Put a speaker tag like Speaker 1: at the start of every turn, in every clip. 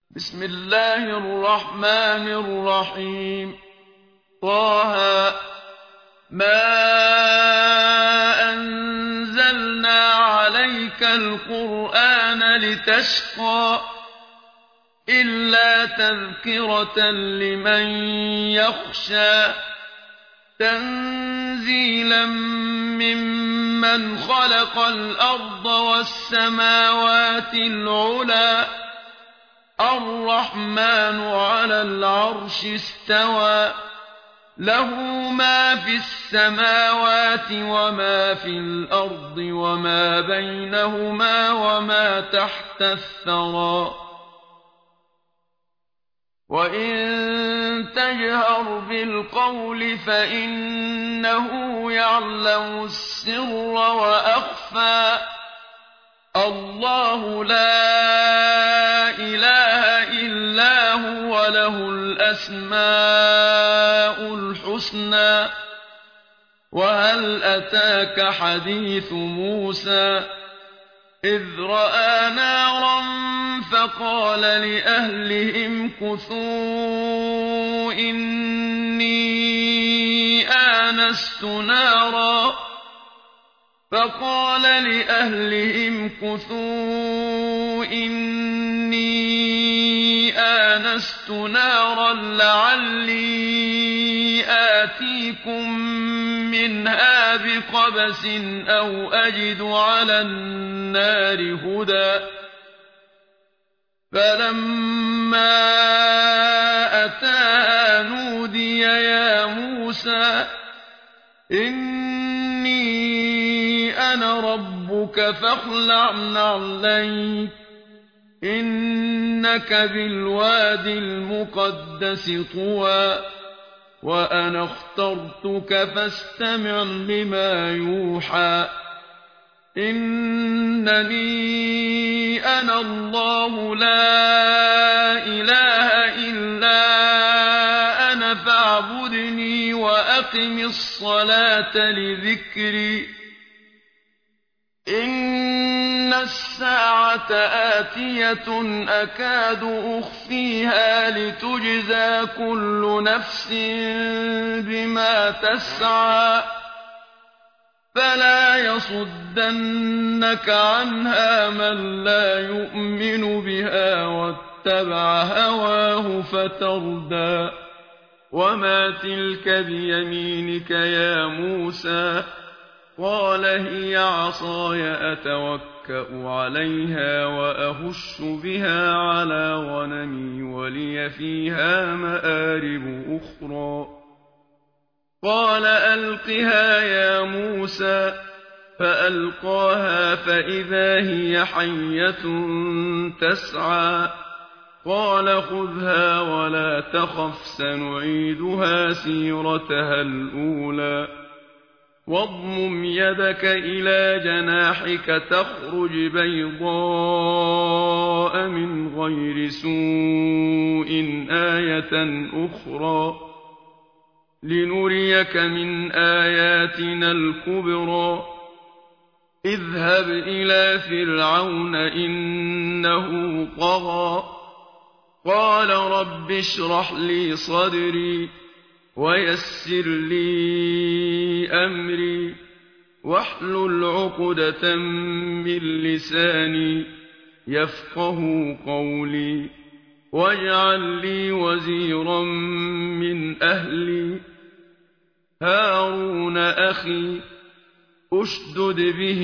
Speaker 1: بسم الله الرحمن الرحيم. طه ما أنزلنا عليك القرآن لتشقى إلا تذكرة لمن يخشى تنزيلا ممن خلق الأرض والسماوات العلى الرحمن على العرش استوى له ما في السماوات وما في الأرض وما بينهما وما تحت الثرى وإن تجهر بالقول فإنه يعلم السر وأخفى الله لا إله إلا هو له الأسماء الحسنى وهل أتاك حديث موسى إذ رأى نارا فقال لأهلهم كثوا إني آنست نارا لعلي آتيكم منها بقبس أو أجد على النار هدى فلما أتاها نودي يا موسى إني أنا ربك فاخلع نعليك إنك بالواد المقدس طوى وأنا اخترتك فاستمع لما يوحى إنني أنا الله لا إله إلا أنا فاعبدني وأقم الصلاة لذكري إن الساعة آتية أكاد أخفيها لتجزى كل نفس بما تسعى فلا يصدنك عنها من لا يؤمن بها واتبع هواه فتردى وما تلك بيمينك يا موسى قال هي عصاي أتوكأ عليها وأهش بها على غنمي ولي فيها مآرب أخرى قال ألقها يا موسى فألقاها فإذا هي حية تسعى قال خذها ولا تخف سنعيدها سيرتها الأولى واضمم يدك إلى جناحك تخرج بيضاء من غير سوء آية أخرى لنريك من آياتنا الكبرى اذهب إلى فرعون إنه طغى قال رب اشرح لي صدري ويسر لي أمري واحلل عقدة من لساني يفقه قولي واجعل لي وزيرا من أهلي هارون أخي أشدد به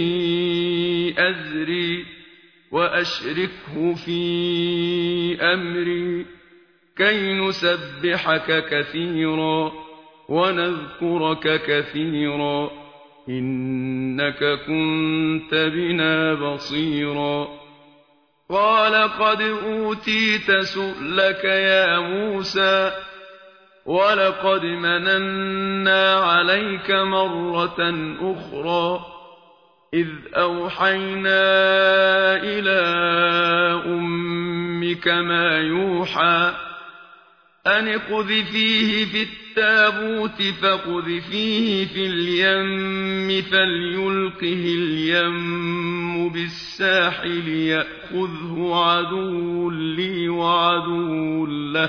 Speaker 1: أزري وأشركه في أمري كي نسبحك كثيرا ونذكرك كثيرا إنك كنت بنا بصيرا قال قد أوتيت سؤلك يا موسى ولقد مننا عليك مرة أخرى إذ أوحينا إلى أمك ما يوحى أن اقذفيه في التابوت فاقذفيه في اليم فليلقه اليم بالساحل يأخذه عدو لي وعدو له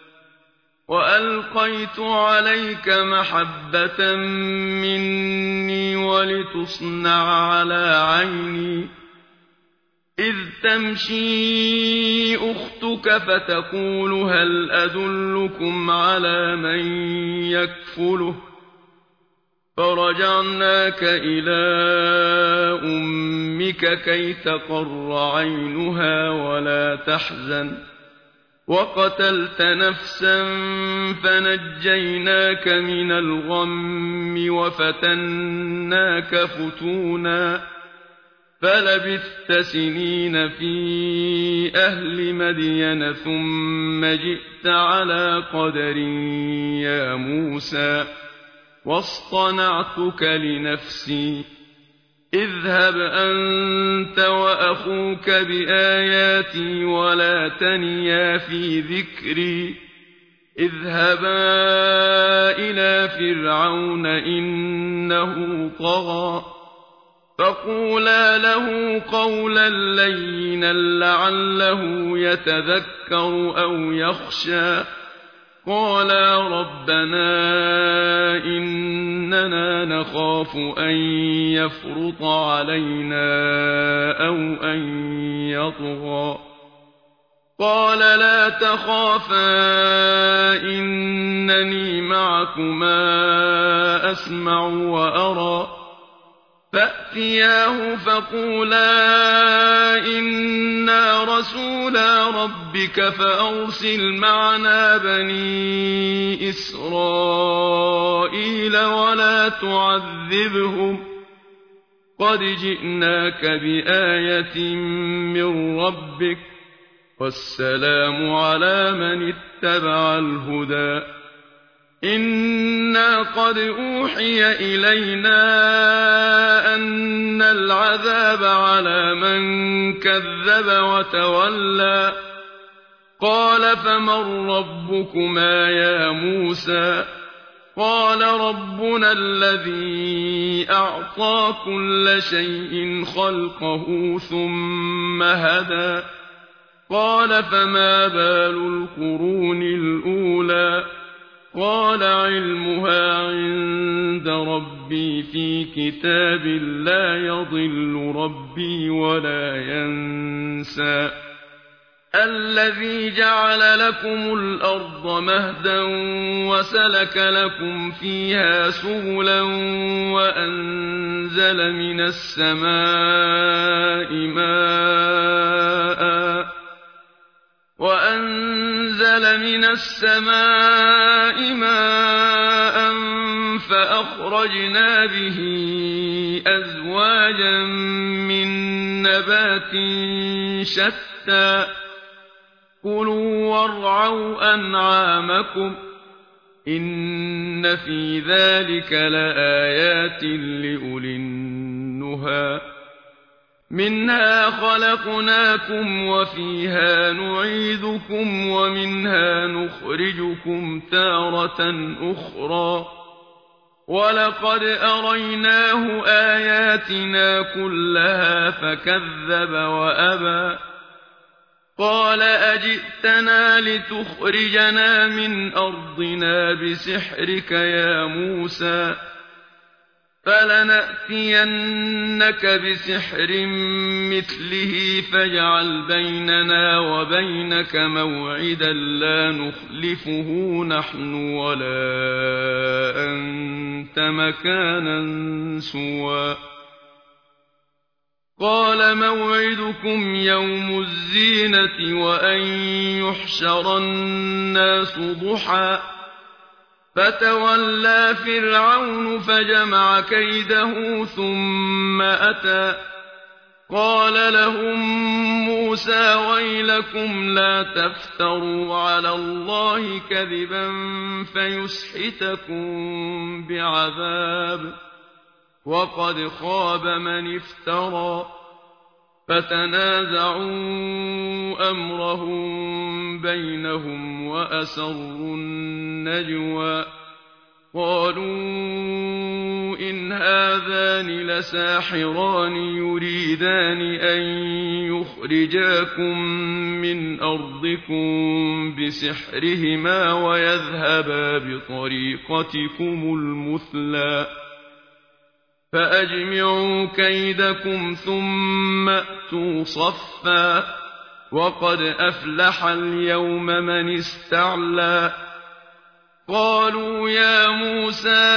Speaker 1: وألقيت عليك محبة مني ولتصنع على عيني إذ تمشي أختك فتقول هل أدلكم على من يكفله فرجعناك إلى أمك كي تقر عينها ولا تحزن وقتلت نفسا فنجيناك من الغم وفتناك فتونا فلبثت سنين في أهل مدين ثم جئت على قدر يا موسى واصطنعتك لنفسي اذهب أنت وأخوك بآياتي ولا تنيا في ذكري اذهبا إلى فرعون إنه طغى فقولا له قولا لينا لعله يتذكر أو يخشى قالا ربنا إننا نخاف أن يفرط علينا أو أن يطغى قال لا تخافا إنني معكما أسمع وأرى فأتياه فقولا إنا رسولا ربك فأرسل معنا بني إسرائيل ولا تعذبهم قد جئناك بآية من ربك والسلام على من اتبع الهدى إنا قد أوحي إلينا أن العذاب على من كذب وتولى قال فمن ربكما يا موسى قال ربنا الذي أعطى كل شيء خلقه ثم هدى قال فما بال القرون الأولى قال علمها عند ربي في كتاب لا يضل ربي ولا ينسى الذي جعل لكم الأرض مهدا وسلك لكم فيها سبلا وأنزل من السماء ماء فأخرجنا به أزواجا من نبات شتى كلوا وارعوا أنعامكم إن في ذلك لآيات لأولي النهى منها خلقناكم وفيها نعيدكم ومنها نخرجكم تارة أخرى ولقد أريناه آياتنا كلها فكذب وأبى قال أجئتنا لتخرجنا من أرضنا بسحرك يا موسى فلنأتينك بسحر مثله فاجعل بيننا وبينك موعدا لا نخلفه نحن ولا أنت مكانا سوى قال موعدكم يوم الزينة وأن يحشر الناس ضحى فتولى فرعون فجمع كيده ثم أتى قال لهم موسى ويلكم لا تفتروا على الله كذبا فيسحتكم بعذاب وقد خاب من افترى فتنازعوا أمرهم بينهم وأسروا النجوى قالوا إن هذان لساحران يريدان أن يخرجاكم من أرضكم بسحرهما ويذهبا بطريقتكم المثلى فأجمعوا كيدكم ثم أتوا صفا وقد أفلح اليوم من استعلى قالوا يا موسى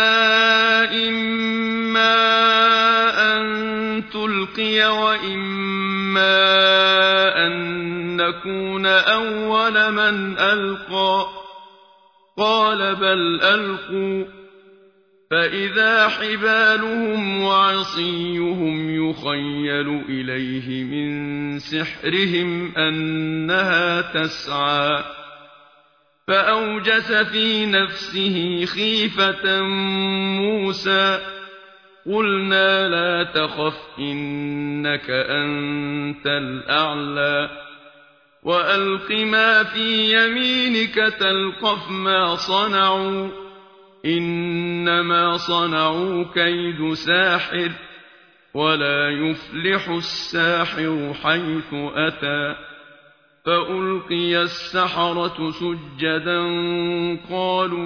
Speaker 1: إما أن تلقي وإما أن نكون أول من ألقى قال بل ألقوا فإذا حبالهم وعصيهم يخيل إليه من سحرهم أنها تسعى فأوجس في نفسه خيفة موسى قلنا لا تخف إنك أنت الأعلى وألق ما في يمينك تلقف ما صنعوا إنما صنعوا كيد ساحر ولا يفلح الساحر حيث أتى فألقي السحرة سجدا قالوا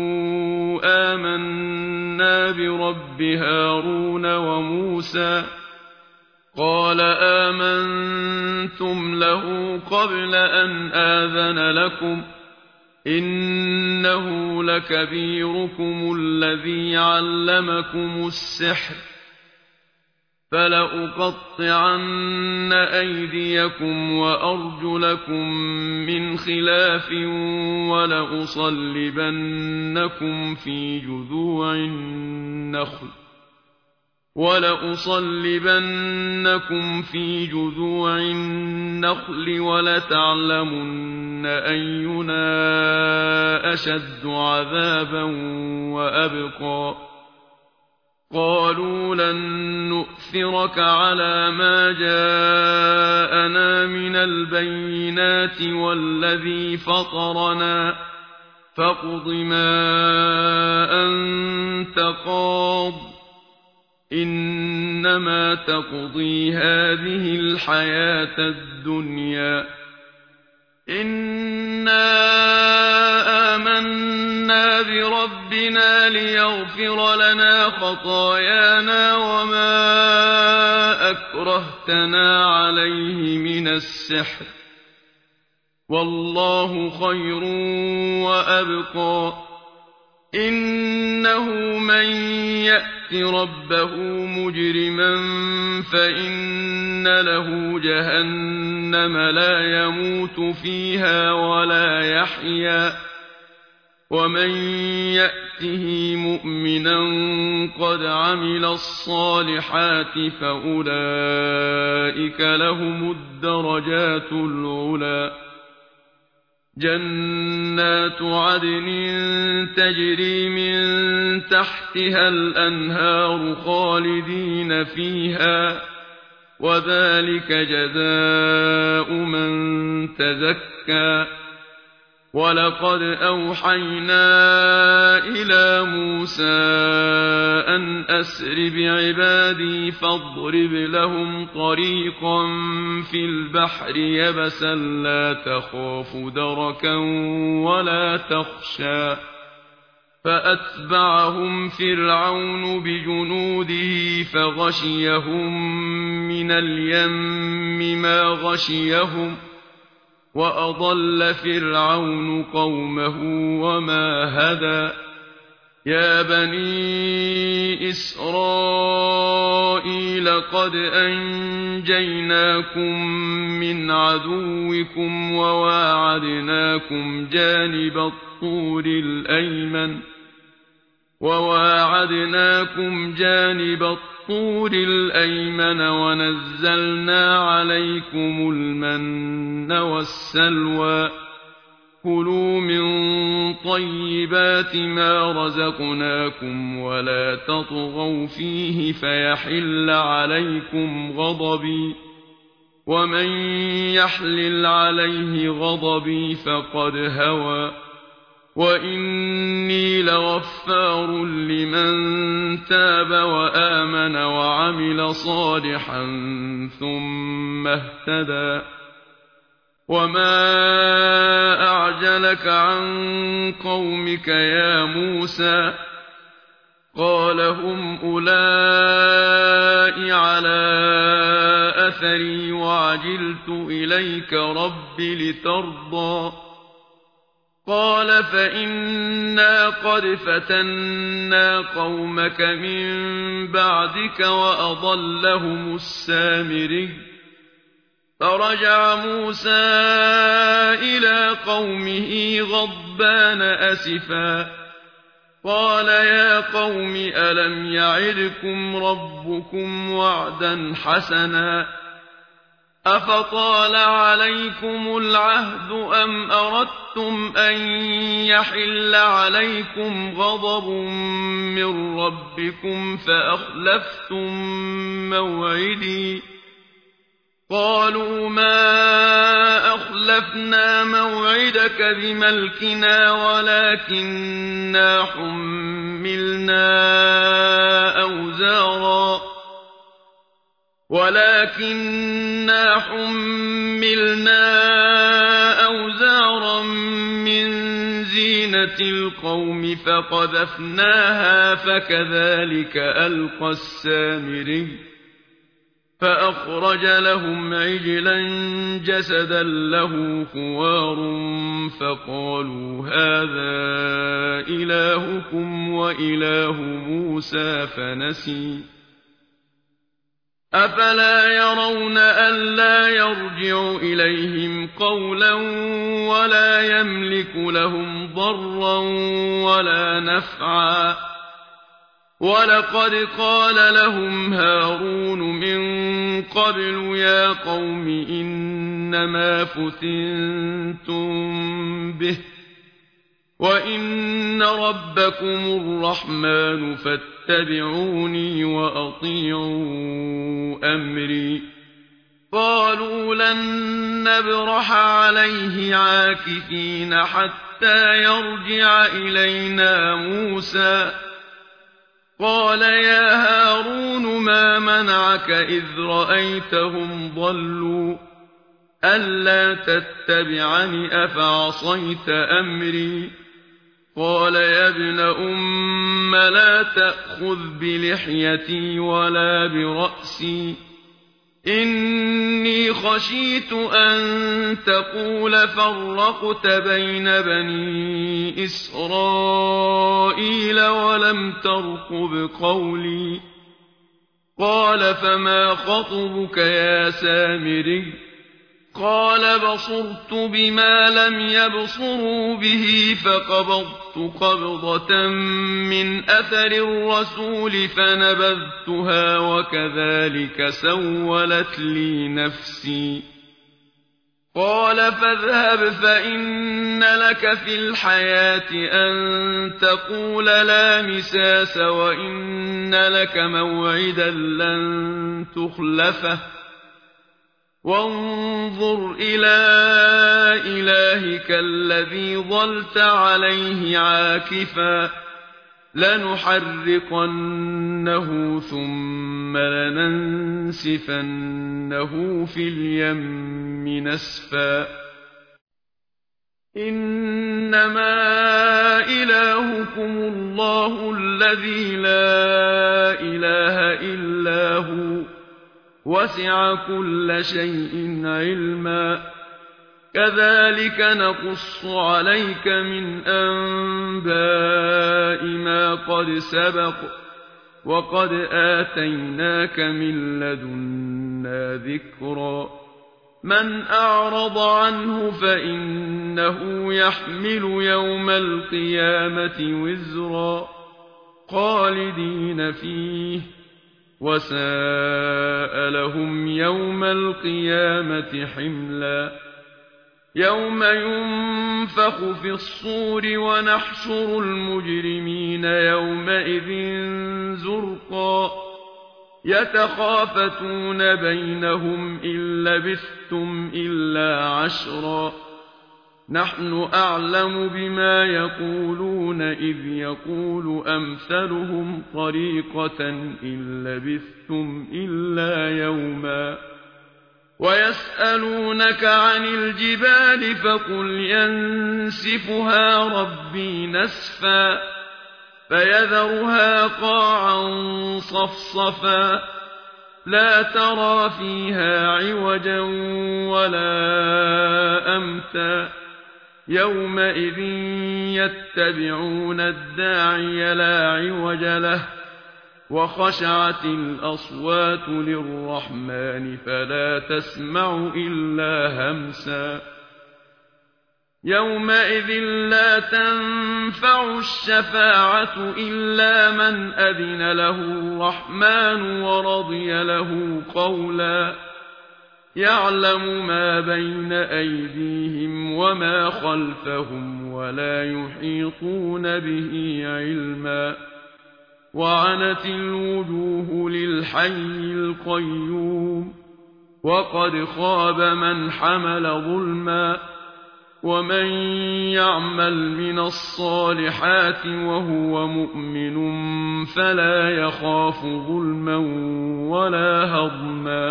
Speaker 1: آمنا برب هارون وموسى قال آمنتم له قبل أن آذن لكم إنه لكبيركم الذي علمكم السحر فلأقطعن أيديكم وأرجلكم من خلاف ولأصلبنكم في جذوع النخل ولتعلمن أينا أشد عذابا وأبقى قالوا لن نؤثرك على ما جاءنا من البينات والذي فطرنا فاقض ما أنت قاض إنما تقضي هذه الحياة الدنيا إنا آمنا بربنا ليغفر لنا خطايانا وما أكرهتنا عليه من السحر والله خير وأبقى إنه من يأت ربه مجرما فإن له جهنم لا يموت فيها ولا يحيا ومن يأته مؤمنا قد عمل الصالحات فأولئك لهم الدرجات العلى جنات عدن تجري من تحتها الأنهار خالدين فيها وذلك جزاء من تزكى ولقد أوحينا إلى موسى أن أسر بعبادي فاضرب لهم طريقا في البحر يبسا لا تخاف دركا ولا تخشى فأتبعهم فرعون بجنوده فغشيهم من اليم ما غشيهم وأضل فرعون قومه وما هدى يا بني إسرائيل قد أنجيناكم من عدوكم وواعدناكم جانب الطور الأيمن ونزلنا عليكم المن والسلوى كلوا من طيبات ما رزقناكم ولا تطغوا فيه فيحل عليكم غضبي ومن يحلل عليه غضبي فقد هوى وإني لغفار لمن تاب وآمن وعمل صالحا ثم اهتدى وما أعجلك عن قومك يا موسى قال هم أولئك على أثري وعجلت إليك رب لترضى قال فإنا قد فتنا قومك من بعدك وأضلهم السامري فرجع موسى إلى قومه غضبان أسفا قال يا قوم ألم يعدكم ربكم وعدا حسنا أفطال عليكم العهد أم أردتم أن يحل عليكم غضب من ربكم فأخلفتم موعدي قالوا ما أخلفنا موعدك بملكنا ولكننا حملنا أوزارا من زينة القوم فقذفناها فكذلك ألقى السامري فأخرج لهم عجلا جسدا له خوار فقالوا هذا إلهكم وإله موسى فنسي أفلا يرون ألا يرجع إليهم قولا ولا يملك لهم ضرا ولا نفعا ولقد قال لهم هارون من قبل يا قوم إنما فتنتم به وإن ربكم الرحمن فاتبعوني وأطيعوا أمري قالوا لن نبرح عليه عاكفين حتى يرجع إلينا موسى قال يا هارون ما منعك إذ رأيتهم ضلوا ألا تتبعني أفعصيت أمري قال يا ابن أم لا تأخذ بلحيتي ولا برأسي إني خشيت أن تقول فرقت بين بني إسرائيل ولم ترقب قولي قال فما خطبك يا سامري قال بصرت بما لم يبصروا به فقبضت قبضة من أثر الرسول فنبذتها وكذلك سولت لي نفسي قال فاذهب فإن لك في الحياة أن تقول لا مساس وإن لك موعدا لن تخلفه وانظر إلى إلهك الذي ظلت عليه عاكفا لنحرقنه ثم لننسفنه في اليم نسفا إنما إلهكم الله الذي لا إله إلا هو وسع كل شيء علما كذلك نقص عليك من أنباء ما قد سبق وقد آتيناك من لدنا ذكرا من أعرض عنه فإنه يحمل يوم القيامة وزرا خالدين فيه وساء لهم يوم القيامة حملا يوم ينفخ في الصور ونحشر المجرمين يومئذ زرقا يتخافتون بينهم إن لبثتم إلا عشرا نحن أعلم بما يقولون إذ يقول أمثلهم طريقة إن لبثتم إلا يوما ويسألونك عن الجبال فقل ينسفها ربي نسفا فيذرها قاعا صفصفا لا ترى فيها عوجا ولا أمتا يومئذ يتبعون الداعي لا عوج له وخشعت الأصوات للرحمن فلا تسمع إلا همسا يومئذ لا تنفع الشفاعة إلا من أذن له الرحمن ورضي له قولا يعلم ما بين أيديهم وما خلفهم ولا يحيطون به علما وعنت الوجوه للحي القيوم وقد خاب من حمل ظلما ومن يعمل من الصالحات وهو مؤمن فلا يخاف ظلما ولا هضما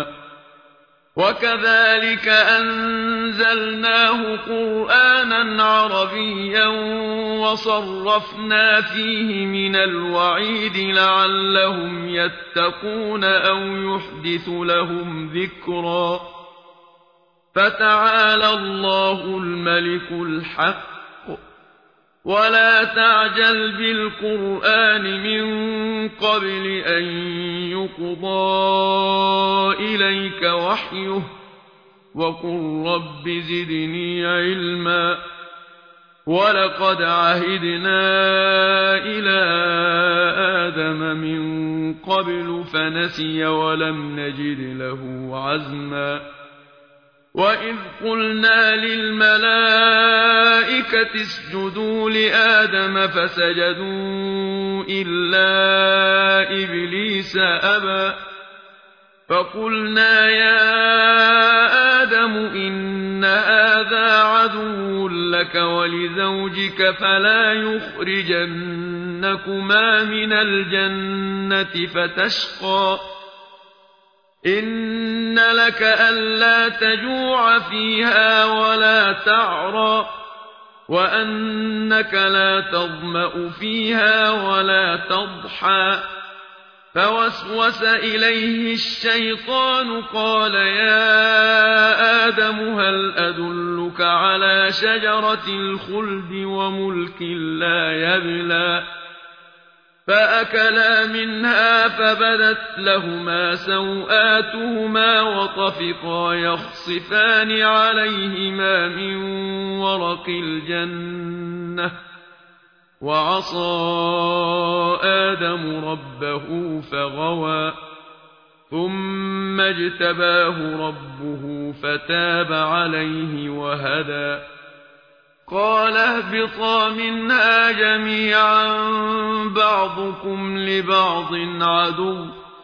Speaker 1: وكذلك أنزلناه قرآنا عربيا وصرفنا فيه من الوعيد لعلهم يتقون أو يحدث لهم ذكرا فتعالى الله الملك الحق ولا تعجل بالقرآن من قبل أن يقضى إليك وحيه وقل رب زدني علما ولقد عهدنا إلى آدم من قبل فنسي ولم نجد له عزما وإذ قلنا للملائكة اسجدوا لآدم فسجدوا إلا إبليس أبى فقلنا يا آدم إن هذا عدو لك ولزوجك فلا يخرجنكما من الجنة فتشقى إن لك ألا تجوع فيها ولا تعرى وأنك لا تظمأ فيها ولا تضحى فوسوس إليه الشيطان قال يا آدم هل أدلك على شجرة الخلد وملك لا يبلى فأكلا منها فبدت لهما سوآتهما وطفقا يخصفان عليهما من ورق الجنة وعصى آدم ربه فغوى ثم اجتباه ربه فتاب عليه وهدى قال اهبطا منها جميعا بعضكم لبعض عدو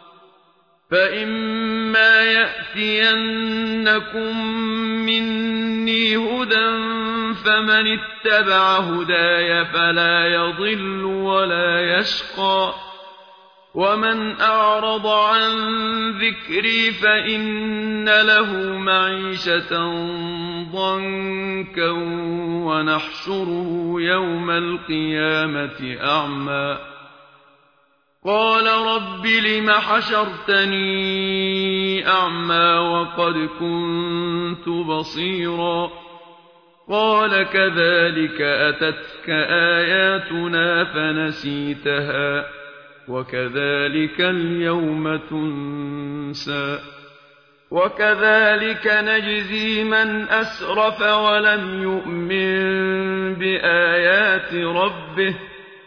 Speaker 1: فإما يأتينكم مني هدى فمن اتبع هداي فلا يضل ولا يشقى ومن أعرض عن ذكري فإن له معيشة ضنكا ونحشره يوم القيامة أعمى قال رب لم حشرتني أعمى وقد كنت بصيرا قال كذلك أتتك آياتنا فنسيتها وكذلك اليوم تنسى وكذلك نجزي من أسرف ولم يؤمن بآيات ربه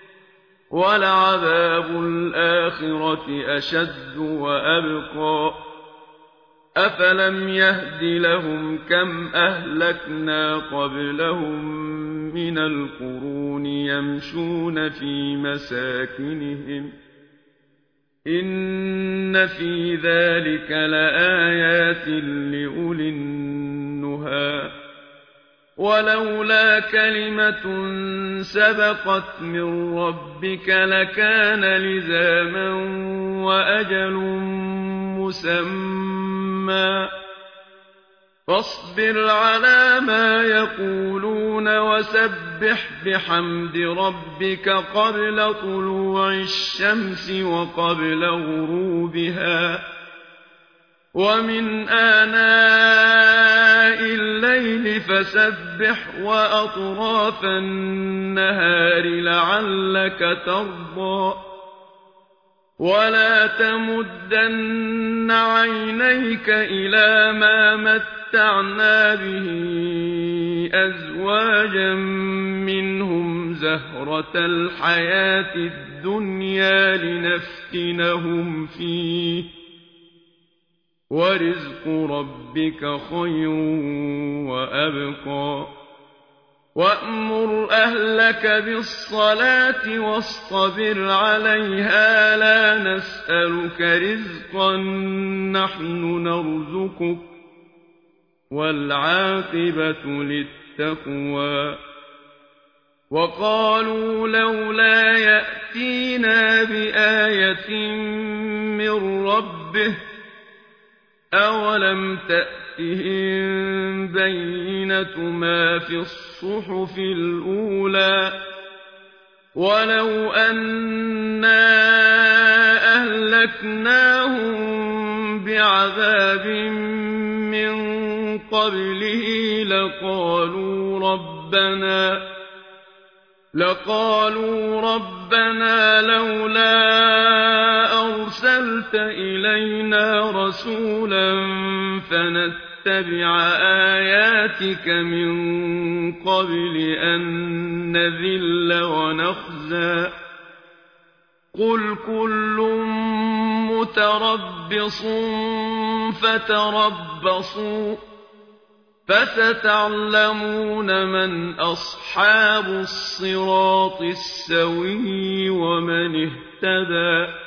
Speaker 1: ولعذاب الآخرة أشد وأبقى أفلم يهد لهم كم أهلكنا قبلهم من القرون يمشون في مساكنهم إن في ذلك لآيات لأولي النهى ولولا كلمة سبقت من ربك لكان لزاما وأجل مسمى فاصبر على ما يقولون وسبح بحمد ربك قبل طلوع الشمس وقبل غروبها ومن آناء الليل فسبح وأطراف النهار لعلك ترضى ولا تمدن عينيك إلى ما متعنا به أزواجا منهم زهرة الحياة الدنيا لنفتنهم فيه ورزق ربك خير وأبقى وأمر أهلك بالصلاة واصطبر عليها لا نسألك رزقا نحن نرزقك والعاقبة للتقوى وقالوا لولا يأتينا بآية من ربه أولم تأتهم بينة ما في الصحف الأولى ولو أنا أهلكناهم بعذاب من قبله لقالوا ربنا لولا أرسلت إلينا رسولا فنتبع آياتك من قبل أن نذل ونخزى قل كل متربص فتربصوا فستعلمون من أصحاب الصراط السوي ومن اهتدى